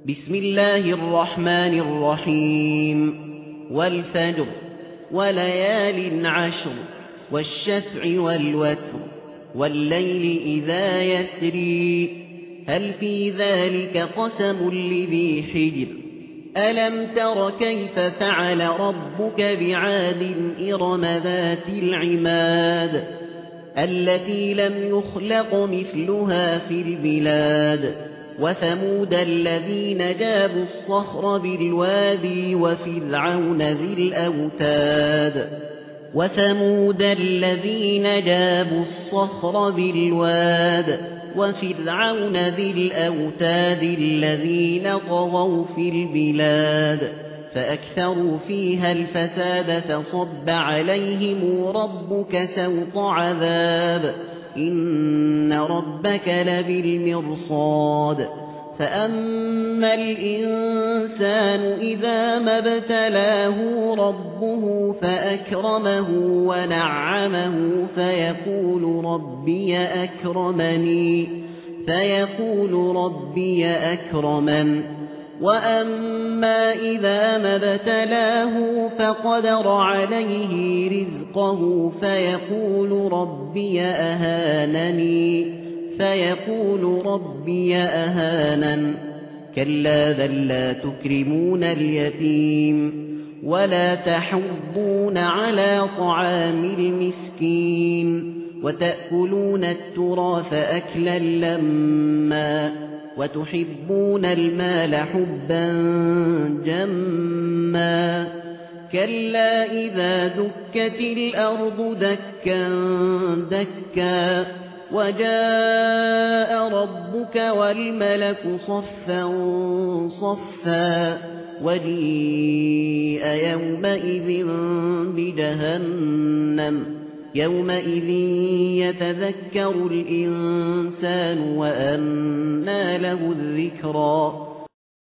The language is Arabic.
بسم الله الرحمن الرحيم والفجر وليال عشر والشفع والوتر والليل إذا يسري هل في ذلك قسم لذي حجر ألم تر كيف فعل ربك بعاد إرم ذات العماد التي لم يخلق مثلها في البلاد وثمود الذين جابوا الصخر بالوادي وفرعون ذي الأوتاد الذين طغوا في البلاد فأكثروا فيها الفساد فصب عليهم ربك سوط عذاب إن ربك لبالمرصاد فأما الإنسان إذا ما ابتلاه ربه فأكرمه ونعمه فيقول ربي أكرمن وأما إذا ما ابتلاه فقدر عليه رزقه فيقول ربي أهانن كلا بل لا تكرمون اليتيم ولا تحضون على طعام المسكين وتأكلون التراث أكلا لما وتحبون المال حبا جما كلا إذا دكت الأرض دكا دكا وجاء ربك والملك صفا صفا وجيء يومئذ بجهنم يومئذ يتذكر الإنسان وأنى له الذكرى